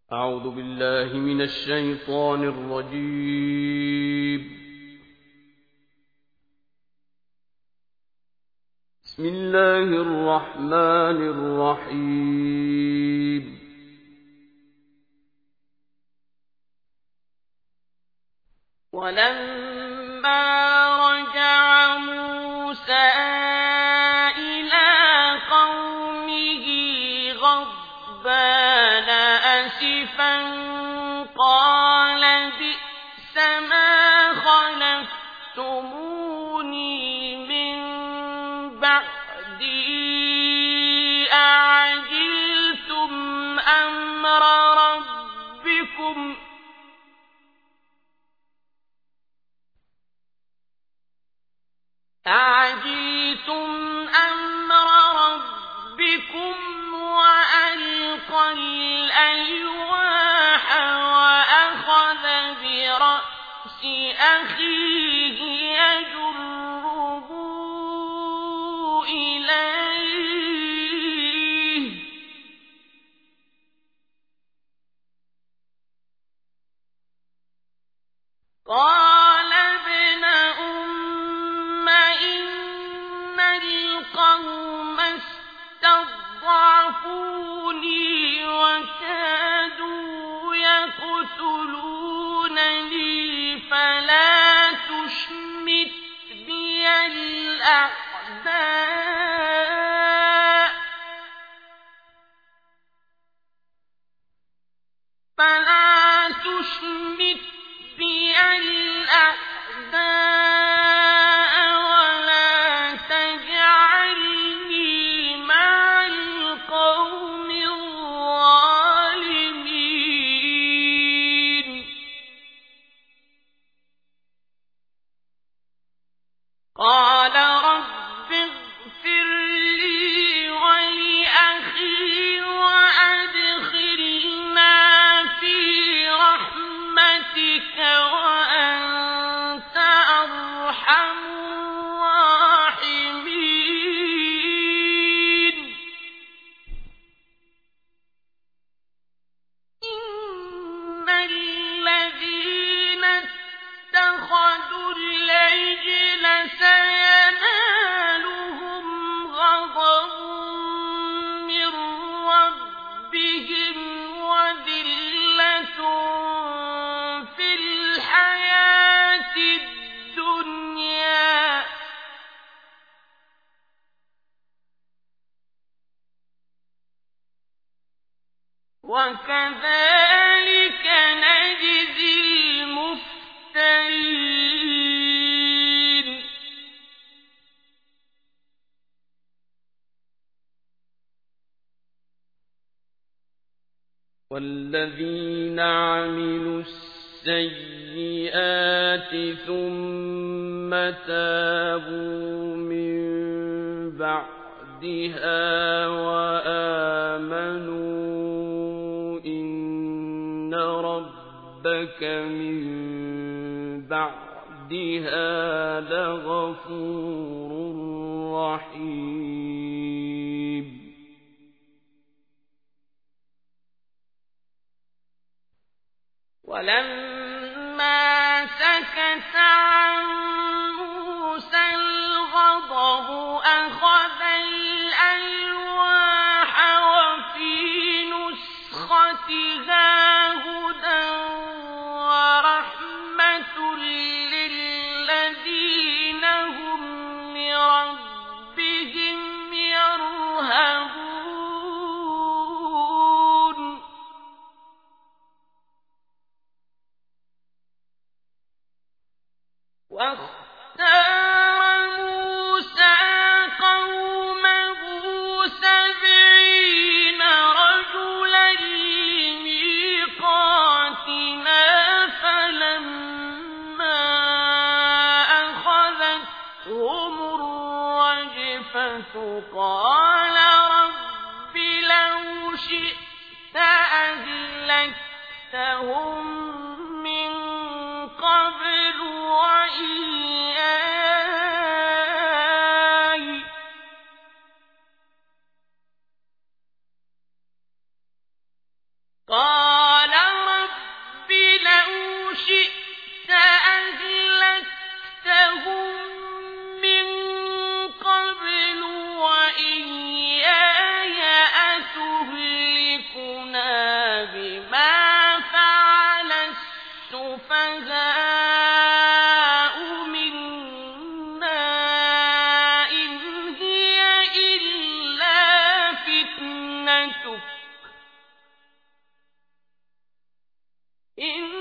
أعوذ بالله من الشيطان الرجيم. بسم الله الرحمن الرحيم. ولما رجع موسى إلى قومه غضبان أسفا قال بئس ما خلفتموني من بعدي أعجلتم أمر ربكم وألقى الألواح وأخذ برأس أخيه يجره إليه قال ابن أم إن القوم استضعفوني وكادوا يقتلونني فلا تشمت بي الأعداء ولا تجعلني مع القوم الظالمين قال رب اغفر لي ولأخي وأدخلنا في رحمتك وأنت أرحم الراحمين إن الذين اتخذوا العجل سينالهم غضب من ربهم وذلة في الحياة الدنيا وكذلك نجزي المفترين والذين عملوا السيئات ثم تابوا من بعدها وآمنوا إن ربك من بعدها لغفور رحيم ولما سكت عن موسى الغضب أخذ الألواح وفي نسختها هدى ورحمة للذين هم لربهم يرهبون واختار موسى قومه 70 رجلا لميقاتنا فلما أخذتهم الرجفة قال رب لو شئت أهلكتهم من قبل وإياي قال إن